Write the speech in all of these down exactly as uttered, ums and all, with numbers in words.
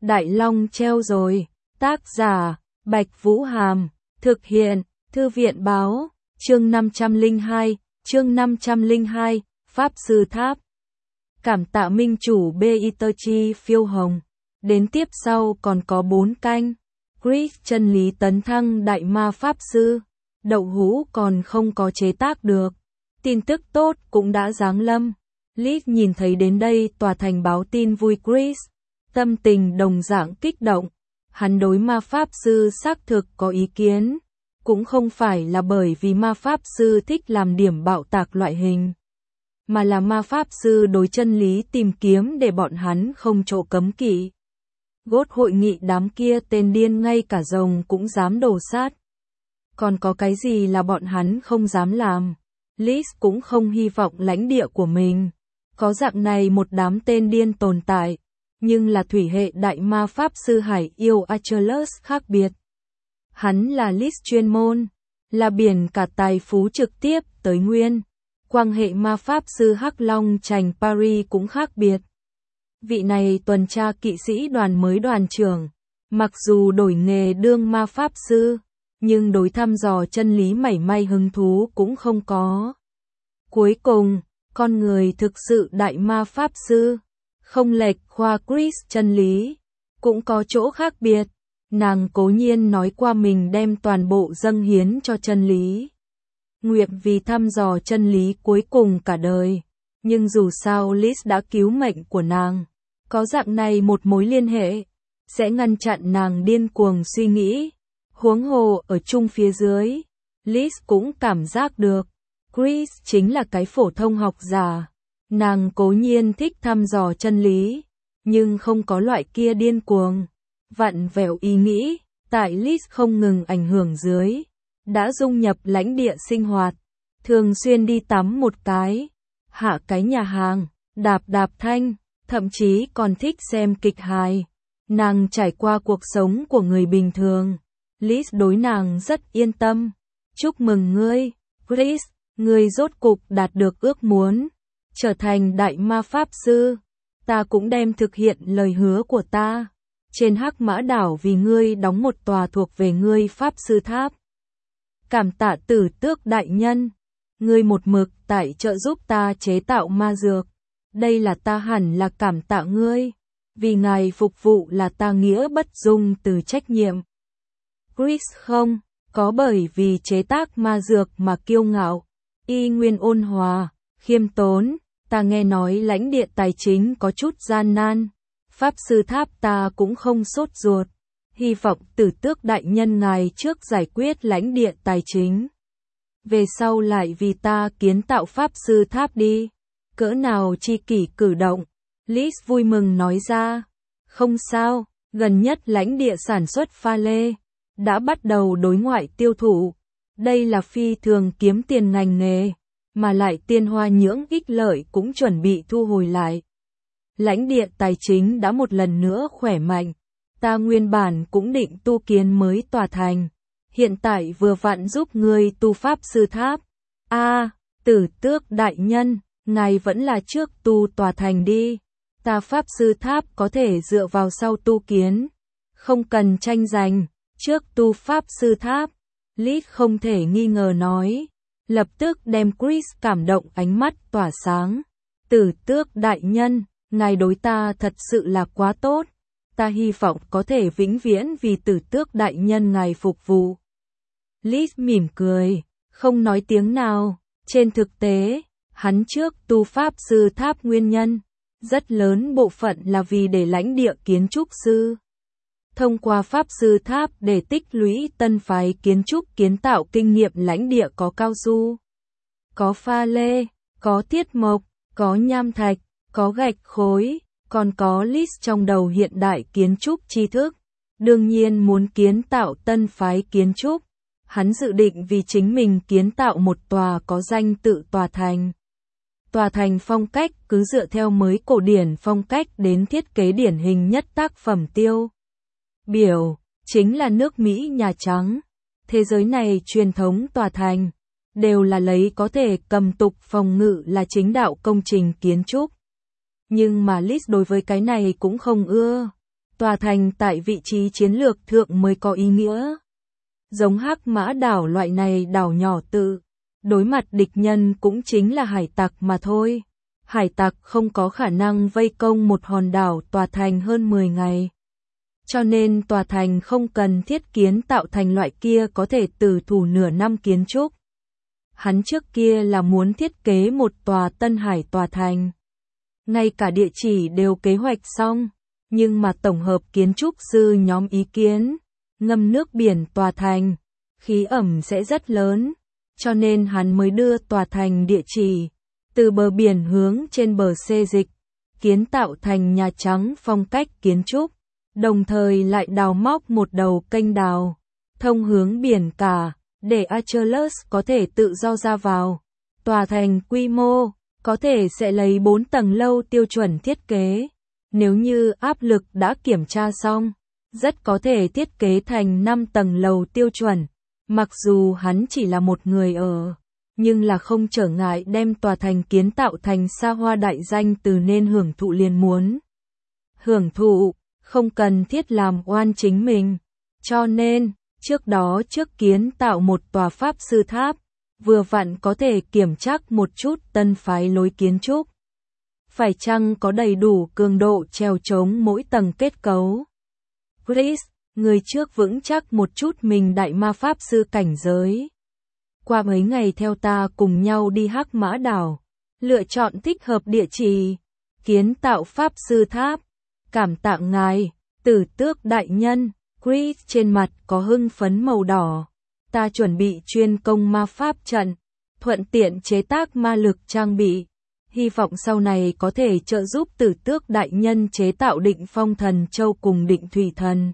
Đại Long treo rồi. Tác giả, Bạch Vũ Hàm. Thực hiện, Thư viện Báo. Chương năm trăm lẻ hai, chương năm trăm lẻ hai, Pháp Sư Tháp. Cảm tạ minh chủ Beiterchi phiêu hồng. Đến tiếp sau còn có bốn canh. Chris chân lý tấn thăng đại ma Pháp Sư. Đậu hũ còn không có chế tác được. Tin tức tốt cũng đã giáng lâm. Liz nhìn thấy đến đây tòa thành báo tin vui Chris. Tâm tình đồng dạng kích động. Hắn đối ma Pháp Sư xác thực có ý kiến. Cũng không phải là bởi vì ma Pháp Sư thích làm điểm bạo tạc loại hình. Mà là ma Pháp Sư đối chân lý tìm kiếm để bọn hắn không chỗ cấm kỵ. Gốt hội nghị đám kia tên điên ngay cả rồng cũng dám đổ sát. Còn có cái gì là bọn hắn không dám làm. Liz cũng không hy vọng lãnh địa của mình có dạng này một đám tên điên tồn tại. Nhưng là thủy hệ đại ma Pháp Sư Hải yêu Achilles khác biệt. Hắn là Liz chuyên môn, là biển cả tài phú trực tiếp tới nguyên. Quang hệ ma Pháp Sư Hắc Long Trành Paris cũng khác biệt. Vị này tuần tra kỵ sĩ đoàn mới đoàn trưởng, mặc dù đổi nghề đương ma Pháp Sư, nhưng đối thăm dò chân lý mảy may hứng thú cũng không có. Cuối cùng, con người thực sự đại ma Pháp Sư, không lệch khoa Chris chân lý, cũng có chỗ khác biệt. Nàng cố nhiên nói qua mình đem toàn bộ dâng hiến cho chân lý. Nguyện vì thăm dò chân lý cuối cùng cả đời. Nhưng dù sao Liz đã cứu mệnh của nàng. Có dạng này một mối liên hệ, sẽ ngăn chặn nàng điên cuồng suy nghĩ. Huống hồ ở chung phía dưới, Liz cũng cảm giác được. Chris chính là cái phổ thông học giả. Nàng cố nhiên thích thăm dò chân lý, nhưng không có loại kia điên cuồng. Vặn vẹo ý nghĩ, tại Liz không ngừng ảnh hưởng dưới, đã dung nhập lãnh địa sinh hoạt, thường xuyên đi tắm một cái, hạ cái nhà hàng, đạp đạp thanh, thậm chí còn thích xem kịch hài. Nàng trải qua cuộc sống của người bình thường, Liz đối nàng rất yên tâm. Chúc mừng ngươi, Chris, ngươi rốt cục đạt được ước muốn, trở thành đại ma Pháp Sư. Ta cũng đem thực hiện lời hứa của ta. Trên Hắc Mã Đảo vì ngươi đóng một tòa thuộc về ngươi Pháp Sư Tháp. Cảm tạ Tử Tước đại nhân, ngươi một mực tại trợ giúp ta chế tạo ma dược. Đây là ta hẳn là cảm tạ ngươi, vì ngài phục vụ là ta nghĩa bất dung từ trách nhiệm. Chris không có bởi vì chế tác ma dược mà kiêu ngạo, y nguyên ôn hòa, khiêm tốn. Ta nghe nói lãnh địa tài chính có chút gian nan. Pháp Sư Tháp ta cũng không sốt ruột. Hy vọng Tử Tước đại nhân ngài trước giải quyết lãnh địa tài chính. Về sau lại vì ta kiến tạo Pháp Sư Tháp đi. Cỡ nào chi kỷ cử động. Liz vui mừng nói ra. Không sao, gần nhất lãnh địa sản xuất pha lê đã bắt đầu đối ngoại tiêu thụ. Đây là phi thường kiếm tiền ngành nghề, mà lại tiên hoa nhưỡng ích lợi cũng chuẩn bị thu hồi lại. Lãnh địa tài chính đã một lần nữa khỏe mạnh. Ta nguyên bản cũng định tu kiến mới tòa thành. Hiện tại vừa vặn giúp ngươi tu Pháp Sư Tháp. A, à, Tử Tước đại nhân, ngài vẫn là trước tu tòa thành đi. Ta Pháp Sư Tháp có thể dựa vào sau tu kiến. Không cần tranh giành, trước tu Pháp Sư Tháp. Liz không thể nghi ngờ nói. Lập tức đem Chris cảm động ánh mắt tỏa sáng. Tử Tước đại nhân, ngài đối ta thật sự là quá tốt. Ta hy vọng có thể vĩnh viễn vì Tử Tước đại nhân ngài phục vụ. Liz mỉm cười, không nói tiếng nào. Trên thực tế, hắn trước tu Pháp Sư Tháp nguyên nhân, rất lớn bộ phận là vì để lãnh địa kiến trúc sư. Thông qua Pháp Sư Tháp để tích lũy tân phái kiến trúc kiến tạo kinh nghiệm lãnh địa có cao su, có pha lê, có thiết mộc, có nham thạch, có gạch khối, còn có Liz trong đầu hiện đại kiến trúc tri thức. Đương nhiên muốn kiến tạo tân phái kiến trúc, hắn dự định vì chính mình kiến tạo một tòa có danh tự tòa thành. Tòa thành phong cách cứ dựa theo mới cổ điển phong cách đến thiết kế điển hình nhất tác phẩm tiêu biểu, chính là nước Mỹ Nhà Trắng. Thế giới này truyền thống tòa thành, đều là lấy có thể cầm tục phòng ngự là chính đạo công trình kiến trúc. Nhưng mà Liz đối với cái này cũng không ưa. tòa thành tại vị trí chiến lược thượng mới có ý nghĩa. Giống Hắc Mã đảo loại này đảo nhỏ tự đối mặt địch nhân cũng chính là hải tặc mà thôi. Hải tặc không có khả năng vây công một hòn đảo tòa thành hơn mười ngày. Cho nên tòa thành không cần thiết kiến tạo thành loại kia có thể tử thủ nửa năm kiến trúc. Hắn trước kia là muốn thiết kế một tòa Tân Hải tòa thành. Ngay cả địa chỉ đều kế hoạch xong, nhưng mà tổng hợp kiến trúc sư nhóm ý kiến, ngâm nước biển tòa thành, khí ẩm sẽ rất lớn, cho nên hắn mới đưa tòa thành địa chỉ, từ bờ biển hướng trên bờ xê dịch, kiến tạo thành Nhà Trắng phong cách kiến trúc, đồng thời lại đào móc một đầu kênh đào, thông hướng biển cả, để Achilles có thể tự do ra vào. Tòa thành quy mô, có thể sẽ lấy bốn tầng lâu tiêu chuẩn thiết kế, nếu như áp lực đã kiểm tra xong, rất có thể thiết kế thành năm tầng lầu tiêu chuẩn, mặc dù hắn chỉ là một người ở, nhưng là không trở ngại đem tòa thành kiến tạo thành xa hoa đại danh từ nên hưởng thụ liền muốn. Hưởng thụ, không cần thiết làm oan chính mình, cho nên, trước đó trước kiến tạo một tòa pháp sư tháp, vừa vặn có thể kiểm tra một chút tân phái lối kiến trúc. Phải chăng có đầy đủ cường độ trèo chống mỗi tầng kết cấu. Chris, người trước vững chắc một chút mình đại ma pháp sư cảnh giới. Qua mấy ngày theo ta cùng nhau đi Hắc Mã đảo, lựa chọn thích hợp địa chỉ, kiến tạo pháp sư tháp. Cảm tạ ngài, Tử Tước đại nhân. Chris trên mặt có hưng phấn màu đỏ. Ta chuẩn bị chuyên công ma pháp trận, thuận tiện chế tác ma lực trang bị. Hy vọng sau này có thể trợ giúp Tử Tước đại nhân chế tạo Định Phong Thần Châu cùng Định Thủy Thần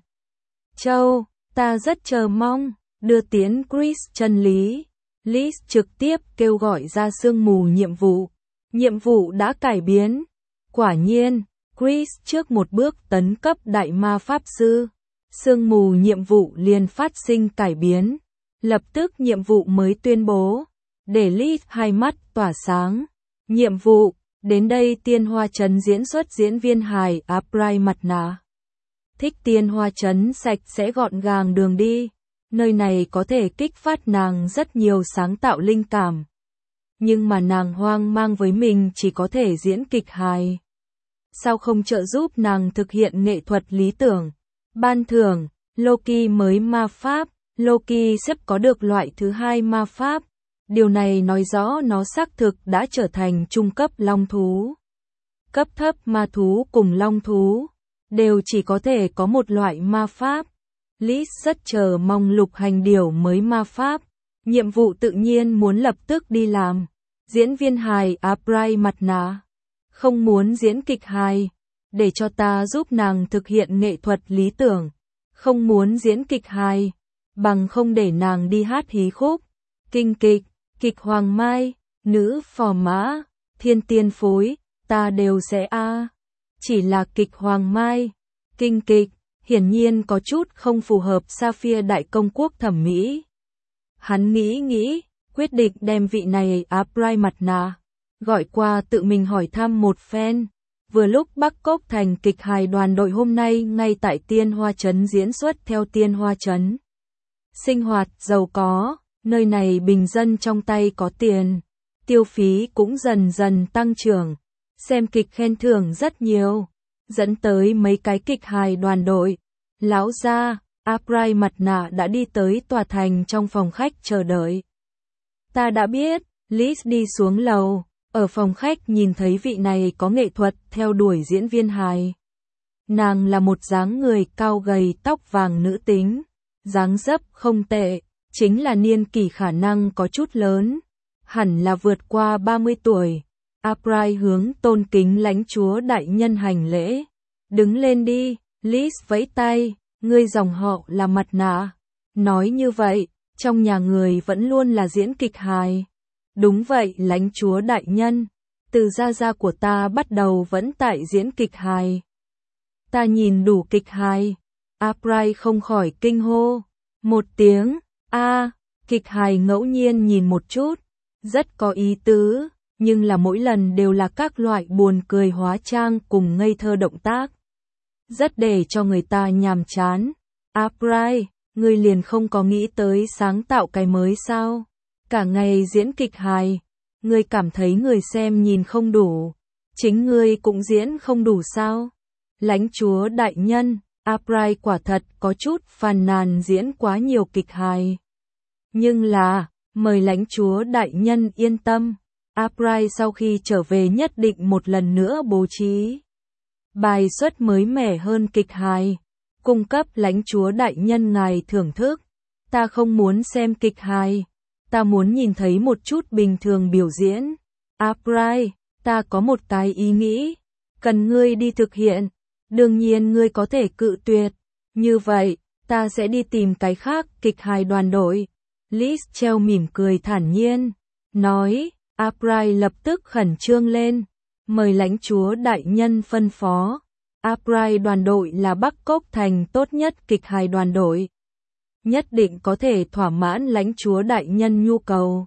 Châu. Ta rất chờ mong, đưa tiến Chris chân lý. Liz trực tiếp kêu gọi ra sương mù nhiệm vụ. Nhiệm vụ đã cải biến. Quả nhiên, Chris trước một bước tấn cấp đại ma pháp sư. Sương mù nhiệm vụ liền phát sinh cải biến. Lập tức nhiệm vụ mới tuyên bố. Để Liz hai mắt tỏa sáng. Nhiệm vụ, đến đây Tiên Hoa Trấn diễn xuất diễn viên hài April mặt nạ. Thích Tiên Hoa Trấn sạch sẽ gọn gàng đường đi. Nơi này có thể kích phát nàng rất nhiều sáng tạo linh cảm. Nhưng mà nàng hoang mang với mình chỉ có thể diễn kịch hài. Sao không trợ giúp nàng thực hiện nghệ thuật lý tưởng? Ban thưởng, Loki mới ma pháp, Loki sắp có được loại thứ hai ma pháp. Điều này nói rõ nó xác thực đã trở thành trung cấp long thú. Cấp thấp ma thú cùng long thú, đều chỉ có thể có một loại ma pháp. Liz rất chờ mong lục hành điểu mới ma pháp. Nhiệm vụ tự nhiên muốn lập tức đi làm. Diễn viên hài April mặt nạ. Không muốn diễn kịch hài. Để cho ta giúp nàng thực hiện nghệ thuật lý tưởng. Không muốn diễn kịch hài. Bằng không để nàng đi hát hí khúc. Kinh kịch, kịch hoàng mai, nữ phò mã, thiên tiên phối, ta đều sẽ a. À. Chỉ là kịch hoàng mai, kinh kịch. Hiển nhiên có chút không phù hợp Sapphire đại công quốc thẩm mỹ. Hắn nghĩ nghĩ, quyết định đem vị này April mặt nạ, gọi qua tự mình hỏi thăm một phen. Vừa lúc Bắc Cốc thành kịch hài đoàn đội hôm nay ngay tại Tiên Hoa Trấn diễn xuất theo Tiên Hoa Trấn. Sinh hoạt giàu có, nơi này bình dân trong tay có tiền, tiêu phí cũng dần dần tăng trưởng, xem kịch khen thưởng rất nhiều. Dẫn tới mấy cái kịch hài đoàn đội. Lão gia, April mặt nạ đã đi tới tòa thành trong phòng khách chờ đợi. Ta đã biết, Liz đi xuống lầu, ở phòng khách nhìn thấy vị này có nghệ thuật theo đuổi diễn viên hài. Nàng là một dáng người cao gầy tóc vàng nữ tính, dáng dấp không tệ, chính là niên kỷ khả năng có chút lớn, hẳn là vượt qua ba mươi tuổi. April hướng tôn kính lãnh chúa đại nhân hành lễ. Đứng lên đi, Liz vẫy tay, ngươi dòng họ là mặt nạ. Nói như vậy, trong nhà người vẫn luôn là diễn kịch hài. Đúng vậy lãnh chúa đại nhân, từ gia gia của ta bắt đầu vẫn tại diễn kịch hài. Ta nhìn đủ kịch hài. April không khỏi kinh hô. Một tiếng, a, kịch hài ngẫu nhiên nhìn một chút, rất có ý tứ. Nhưng là mỗi lần đều là các loại buồn cười hóa trang cùng ngây thơ động tác. rất để cho người ta nhàm chán. Uprise, ngươi liền không có nghĩ tới sáng tạo cái mới sao? Cả ngày diễn kịch hài, ngươi cảm thấy người xem nhìn không đủ, chính ngươi cũng diễn không đủ sao? Lãnh chúa đại nhân, Uprise quả thật có chút phàn nàn diễn quá nhiều kịch hài. Nhưng là, mời lãnh chúa đại nhân yên tâm, Uprise sau khi trở về nhất định một lần nữa bố trí bài xuất mới mẻ hơn kịch hài, cung cấp lãnh chúa đại nhân ngài thưởng thức. Ta không muốn xem kịch hài, ta muốn nhìn thấy một chút bình thường biểu diễn. Uprise, ta có một cái ý nghĩ, cần ngươi đi thực hiện. Đương nhiên ngươi có thể cự tuyệt, như vậy, ta sẽ đi tìm cái khác kịch hài đoàn đội. Liz treo mỉm cười thản nhiên, nói, Uprise lập tức khẩn trương lên, mời lãnh chúa đại nhân phân phó. Uprise đoàn đội là Bắc Cốc Thành tốt nhất kịch hài đoàn đội, nhất định có thể thỏa mãn lãnh chúa đại nhân nhu cầu.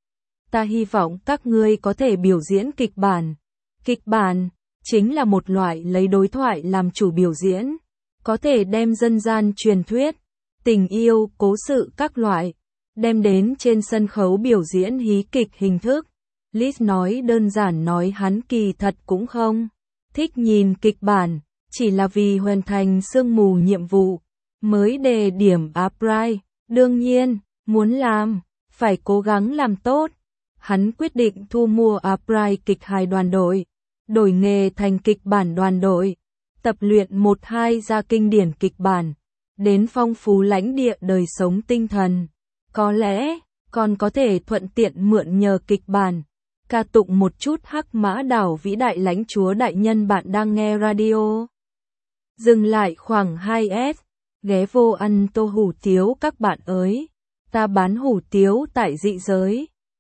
Ta hy vọng các ngươi có thể biểu diễn kịch bản. Kịch bản chính là một loại lấy đối thoại làm chủ biểu diễn, có thể đem dân gian truyền thuyết, tình yêu, cố sự các loại, đem đến trên sân khấu biểu diễn hí kịch hình thức. Liz nói đơn giản nói hắn kỳ thật cũng không thích nhìn kịch bản, chỉ là vì hoàn thành sương mù nhiệm vụ, mới đề điểm Uprise. Đương nhiên, muốn làm, phải cố gắng làm tốt. Hắn quyết định thu mua Uprise kịch hài đoàn đội, đổi nghề thành kịch bản đoàn đội, tập luyện một hai ra kinh điển kịch bản, đến phong phú lãnh địa đời sống tinh thần. Có lẽ, còn có thể thuận tiện mượn nhờ kịch bản, ca tụng một chút Hắc Mã Đảo vĩ đại lãnh chúa đại nhân. Bạn đang nghe radio. Dừng lại khoảng hai s, ghé vô ăn tô hủ tiếu các bạn ơi. Ta bán hủ tiếu tại dị giới.